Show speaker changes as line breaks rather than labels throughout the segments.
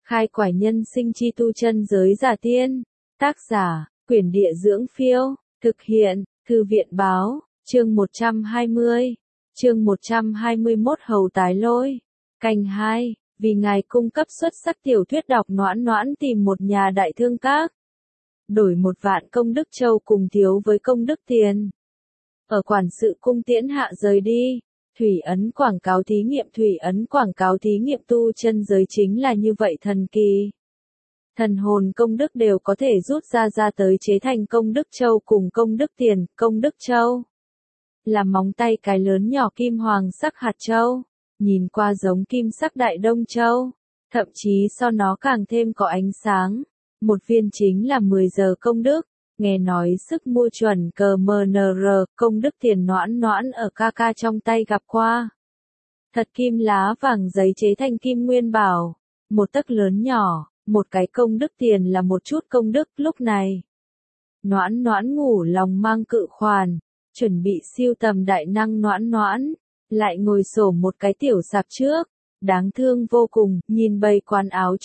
Khai quải nhân sinh chi tu chân giới giả tiên. Tác giả, Quyển Địa Dưỡng Phiêu. Thực hiện, Thư viện Báo. Chương 120. Chương 121 Hầu Tái Lôi. Canh 2. Vì ngài cung cấp xuất sắc tiểu thuyết đọc Noãn Noãn tìm một nhà đại thương các. Đổi 1 vạn công đức châu cùng thiếu với công đức tiền. Ở quản sự cung tiễn hạ rời đi. Thủy ấn quảng cáo thí nghiệm. Thủy ấn quảng cáo thí nghiệm tu chân giới chính là như vậy thần kỳ. Thần hồn công đức đều có thể rút ra tới chế thành công đức châu cùng công đức tiền. Công đức châu là móng tay cái lớn nhỏ kim hoàng sắc hạt châu, nhìn qua giống kim sắc đại đông châu, thậm chí so nó càng thêm có ánh sáng. Một viên chính là 10 giờ công đức. Nghe nói sức mua chuẩn CMNR, công đức tiền Noãn Noãn ở ca trong tay gặp qua. Thật kim lá vàng giấy chế thành kim nguyên bảo, 1 tấc lớn nhỏ, một cái công đức tiền là một chút công đức. Lúc này, Noãn Noãn ngủ lòng mang cự khoản, chuẩn bị siêu tầm đại năng Noãn Noãn, lại ngồi xổm một cái tiểu sạp trước, đáng thương vô cùng, nhìn bầy quán áo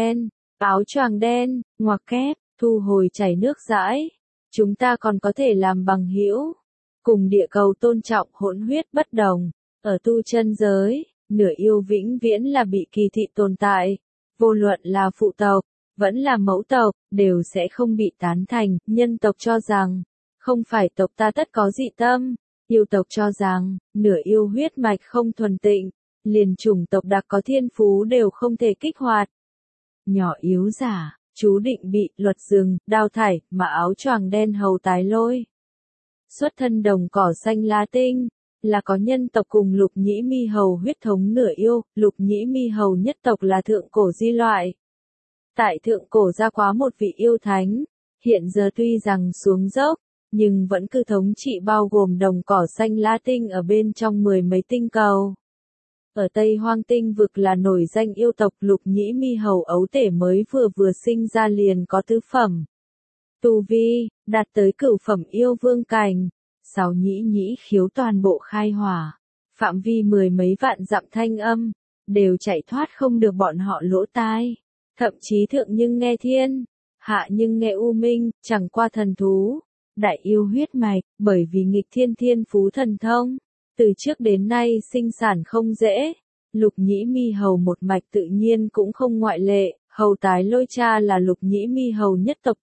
choàng đen, ngoặc kép, thu hồi chảy nước dãi. Chúng ta còn có thể làm bằng hữu, cùng địa cầu tôn trọng hỗn huyết bất đồng. Ở tu chân giới, nửa yêu vĩnh viễn là bị kỳ thị tồn tại, vô luận là phụ tộc, vẫn là mẫu tộc, đều sẽ không bị tán thành. Nhân tộc cho rằng, không phải tộc ta tất có dị tâm, yêu tộc cho rằng, nửa yêu huyết mạch không thuần tịnh, liền chủng tộc đặc có thiên phú đều không thể kích hoạt. Nhỏ yếu giả, chú định bị luật rừng, đao thải, mà áo choàng đen Hầu Tái Lôi. Xuất thân đồng cỏ xanh lá tinh, là có nhân tộc cùng Lục Nhĩ Mi Hầu huyết thống nửa yêu. Lục Nhĩ Mi Hầu nhất tộc là thượng cổ di loại. Tại thượng cổ ra quá một vị yêu thánh, hiện giờ tuy rằng xuống dốc, nhưng vẫn cứ thống trị bao gồm đồng cỏ xanh lá tinh ở bên trong 10 mấy tinh cầu. Ở Tây Hoang Tinh vực là nổi danh yêu tộc. Lục Nhĩ Mi Hầu ấu tể mới vừa sinh ra liền có tứ phẩm tu vi, đạt tới cửu phẩm yêu vương cảnh. 6 nhĩ khiếu toàn bộ khai hỏa, phạm vi 10 mấy vạn dặm thanh âm, đều chạy thoát không được bọn họ lỗ tai. Thậm chí thượng nhưng nghe thiên, hạ nhưng nghe u minh, chẳng qua thần thú, đại yêu huyết mạch, bởi vì nghịch thiên phú thần thông, từ trước đến nay sinh sản không dễ. Lục Nhĩ Mi Hầu một mạch tự nhiên cũng không ngoại lệ. Hầu Tái Lôi cha là Lục Nhĩ Mi Hầu nhất tộc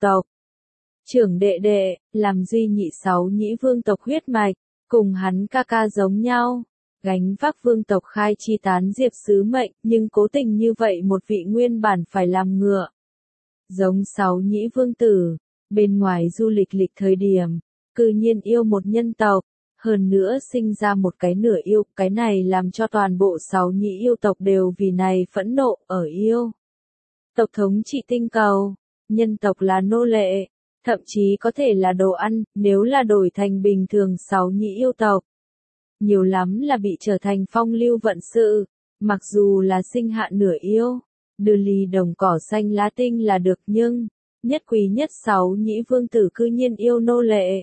trưởng đệ, làm duy nhị 6 nhĩ vương tộc huyết mạch, cùng hắn ca giống nhau, gánh vác vương tộc khai chi tán diệp sứ mệnh, nhưng cố tình như vậy một vị nguyên bản phải làm ngựa. Giống 6 nhĩ vương tử, bên ngoài du lịch thời điểm, cư nhiên yêu một nhân tộc, hơn nữa sinh ra một cái nửa yêu. Cái này làm cho toàn bộ 6 nhĩ yêu tộc đều vì này phẫn nộ. Ở yêu tộc thống trị tinh cầu, nhân tộc là nô lệ, thậm chí có thể là đồ ăn. Nếu là đổi thành bình thường 6 nhĩ yêu tộc, nhiều lắm là bị trở thành phong lưu vận sự. Mặc dù là sinh hạ nửa yêu, đưa ly đồng cỏ xanh lá tinh là được, nhưng nhất quý nhất 6 nhĩ vương tử cư nhiên yêu nô lệ.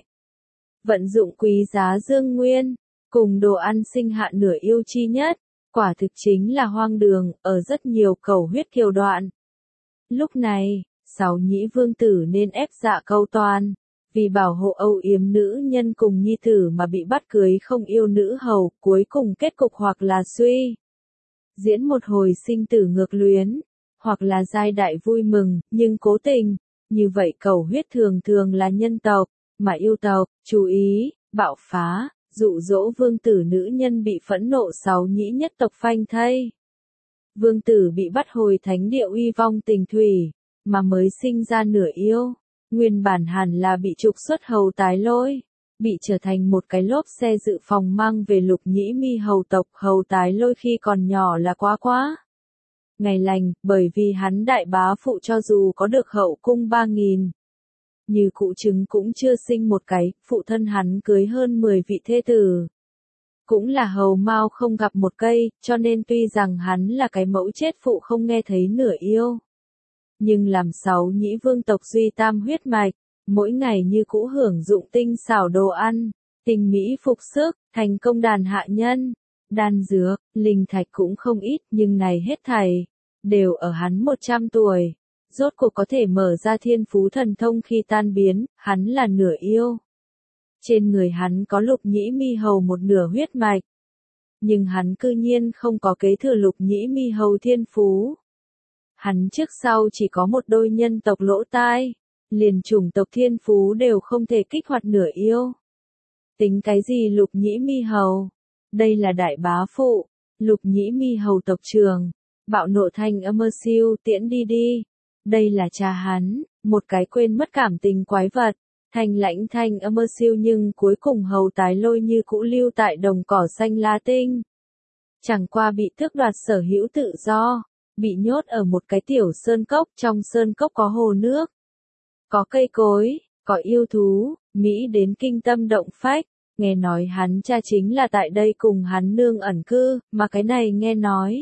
Vận dụng quý giá dương nguyên, cùng đồ ăn sinh hạ nửa yêu chi nhất, quả thực chính là hoang đường. Ở rất nhiều cầu huyết kiều đoạn, lúc này 6 nhĩ vương tử nên ép dạ câu toàn, vì bảo hộ âu yếm nữ nhân cùng nhi tử mà bị bắt cưới không yêu nữ hầu. Cuối cùng kết cục hoặc là suy diễn một hồi sinh tử ngược luyến, hoặc là giai đại vui mừng. Nhưng cố tình, như vậy cầu huyết thường là nhân tộc, mà yêu tộc, chú ý, bạo phá, dụ dỗ vương tử nữ nhân bị phẫn nộ 6 nhĩ nhất tộc phanh thây. Vương tử bị bắt hồi thánh địa uy vong tình thủy, mà mới sinh ra nửa yêu, nguyên bản hẳn là bị trục xuất Hầu Tái Lôi, bị trở thành một cái lốp xe dự phòng mang về Lục Nhĩ Mi Hầu tộc. Hầu Tái Lôi khi còn nhỏ là quá ngày lành, bởi vì hắn đại bá phụ cho dù có được hậu cung 3000, như cụ trứng cũng chưa sinh một cái. Phụ thân hắn cưới hơn 10 vị thê tử, cũng là hầu mao không gặp một cây, cho nên tuy rằng hắn là cái mẫu chết phụ không nghe thấy nửa yêu, nhưng làm 6 nhĩ vương tộc duy tam huyết mạch, mỗi ngày như cũ hưởng dụng tinh xảo đồ ăn, tình mỹ phục sức, thành công đàn hạ nhân, đan dược, linh thạch cũng không ít. Nhưng này hết thảy đều ở hắn 100 tuổi. Rốt cuộc có thể mở ra thiên phú thần thông khi tan biến, hắn là nửa yêu. Trên người hắn có lục nhĩ mi hầu một nửa huyết mạch. Nhưng hắn cư nhiên không có kế thừa lục nhĩ mi hầu thiên phú. Hắn trước sau chỉ có một đôi nhân tộc lỗ tai, liền chủng tộc thiên phú đều không thể kích hoạt nửa yêu. Tính cái gì lục nhĩ mi hầu? Đây là đại bá phụ, lục nhĩ mi hầu tộc trường, bạo nộ thanh âm mơ siêu tiễn đi đi. Đây là cha hắn, một cái quên mất cảm tình quái vật, thanh lãnh thanh âm mơ siêu nhưng cuối cùng hầu tái lôi như cũ lưu tại đồng cỏ xanh La Tinh. Chẳng qua bị tước đoạt sở hữu tự do, bị nhốt ở một cái tiểu sơn cốc, trong sơn cốc có hồ nước, có cây cối, có yêu thú, Mỹ đến kinh tâm động phách. Nghe nói hắn cha chính là tại đây cùng hắn nương ẩn cư, mà cái này nghe nói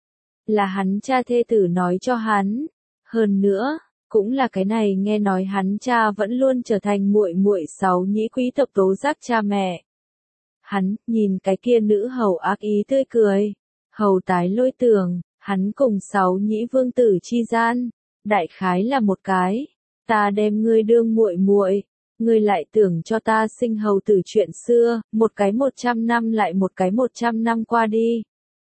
là hắn cha thê tử nói cho hắn. Hơn nữa, cũng là cái này nghe nói hắn cha vẫn luôn trở thành muội muội sáu nhĩ quý tộc tố giác cha mẹ. Hắn nhìn cái kia nữ hầu ác ý tươi cười, hầu tái lôi tưởng, hắn cùng sáu nhĩ vương tử chi gian, đại khái là một cái, ta đem ngươi đương muội muội, ngươi lại tưởng cho ta sinh hầu tử chuyện xưa, một cái 100 năm lại một cái 100 năm qua đi.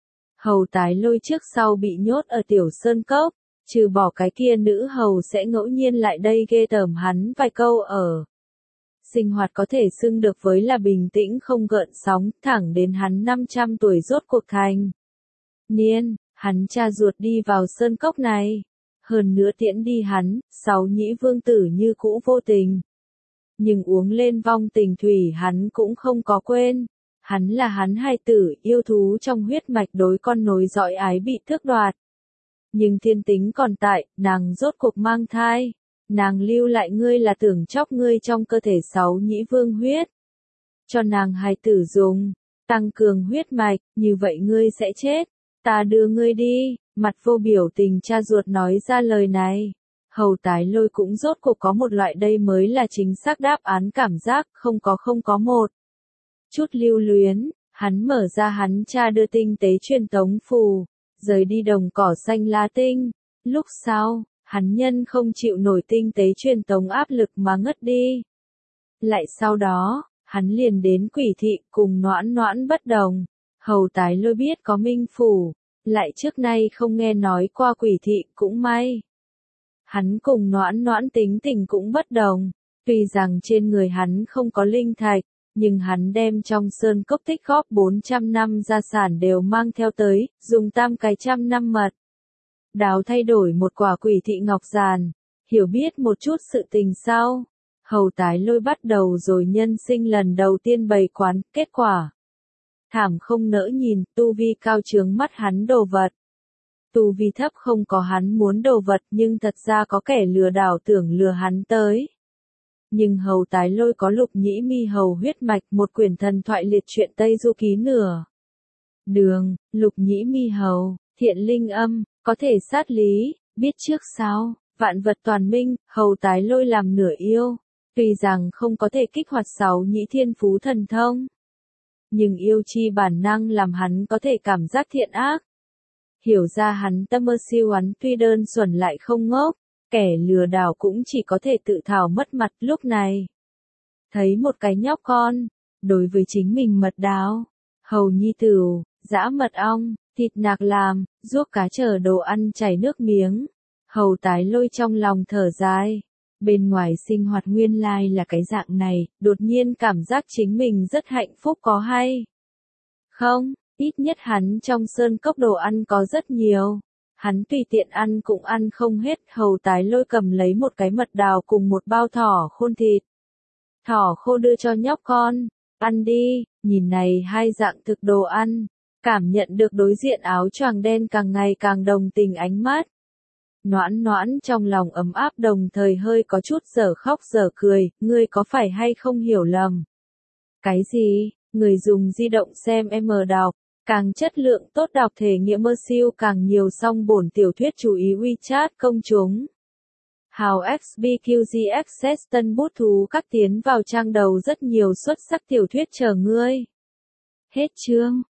Hầu tái lôi trước sau bị nhốt ở tiểu sơn cốc, trừ bỏ cái kia nữ hầu sẽ ngẫu nhiên lại đây ghê tởm hắn vài câu ở. Sinh hoạt có thể xưng được với là bình tĩnh không gợn sóng, thẳng đến hắn 500 tuổi rốt cuộc thành niên, hắn cha ruột đi vào sơn cốc này. Hơn nữa tiễn đi hắn, sáu nhĩ vương tử như cũ vô tình. Nhưng uống lên vong tình thủy hắn cũng không có quên. Hắn là hắn hài tử, yêu thú trong huyết mạch đối con nối dõi ái bị tước đoạt. Nhưng thiên tính còn tại, nàng rốt cuộc mang thai. Nàng lưu lại ngươi là tưởng chóc ngươi trong cơ thể sáu nhĩ vương huyết. Cho nàng hài tử dùng, tăng cường huyết mạch, như vậy ngươi sẽ chết. Ta đưa ngươi đi, mặt vô biểu tình cha ruột nói ra lời này. Hầu tái lôi cũng rốt cuộc có một loại đây mới là chính xác đáp án cảm giác, không có một chút lưu luyến, hắn mở ra hắn cha đưa tinh tế truyền tống phù, rời đi đồng cỏ xanh La Tinh. Lúc sau, hắn nhân không chịu nổi tinh tế truyền tống áp lực mà ngất đi. Lại sau đó, hắn liền đến Quỷ Thị cùng Noãn Noãn bất đồng. Hầu tái lôi biết có minh phủ, lại trước nay không nghe nói qua Quỷ Thị cũng may. Hắn cùng Noãn Noãn tính tình cũng bất đồng, tuy rằng trên người hắn không có linh thạch, nhưng hắn đem trong sơn cốc tích góp 400 năm gia sản đều mang theo tới, dùng tam cái 100 năm mật đào thay đổi một quả Quỷ Thị ngọc giàn, hiểu biết một chút sự tình sau. Hầu tái lôi bắt đầu rồi nhân sinh lần đầu tiên bày quán, kết quả thảm không nỡ nhìn, tu vi cao chướng mắt hắn đồ vật. Tu vi thấp không có hắn muốn đồ vật nhưng thật ra có kẻ lừa đảo tưởng lừa hắn tới. Nhưng hầu tái lôi có lục nhĩ mi hầu huyết mạch, một quyển thần thoại liệt truyện Tây Du Ký nửa đường, lục nhĩ mi hầu, thiện linh âm, có thể sát lý, biết trước sau, vạn vật toàn minh, hầu tái lôi làm nửa yêu. Tuy rằng không có thể kích hoạt sáu nhĩ thiên phú thần thông, nhưng yêu chi bản năng làm hắn có thể cảm giác thiện ác. Hiểu ra hắn tâm mơ siêu hắn tuy đơn thuần lại không ngốc, kẻ lừa đảo cũng chỉ có thể tự thảo mất mặt lúc này. Thấy một cái nhóc con, đối với chính mình mật đáo, hầu nhi tửu, giã mật ong, thịt nạc làm, ruốc cá chờ đồ ăn chảy nước miếng. Hầu tái lôi trong lòng thở dài. Bên ngoài sinh hoạt nguyên lai là cái dạng này, đột nhiên cảm giác chính mình rất hạnh phúc có hay không, ít nhất hắn trong sơn cốc đồ ăn có rất nhiều. Hắn tùy tiện ăn cũng ăn không hết, hầu tái lôi cầm lấy một cái mật đào cùng một bao thỏ khôn thịt. Thỏ khô đưa cho nhóc con, ăn đi, nhìn này hai dạng thực đồ ăn, cảm nhận được đối diện áo choàng đen càng ngày càng đồng tình ánh mắt. Noãn Noãn trong lòng ấm áp đồng thời hơi có chút dở khóc dở cười, ngươi có phải hay không hiểu lầm? Cái gì? Người dùng di động xem M đọc, càng chất lượng tốt đọc thể nghiệm mơ siêu càng nhiều song bổn tiểu thuyết chú ý WeChat công chúng. Hào XBQG Access tân bút thú các tiến vào trang đầu rất nhiều xuất sắc tiểu thuyết chờ ngươi. Hết chương.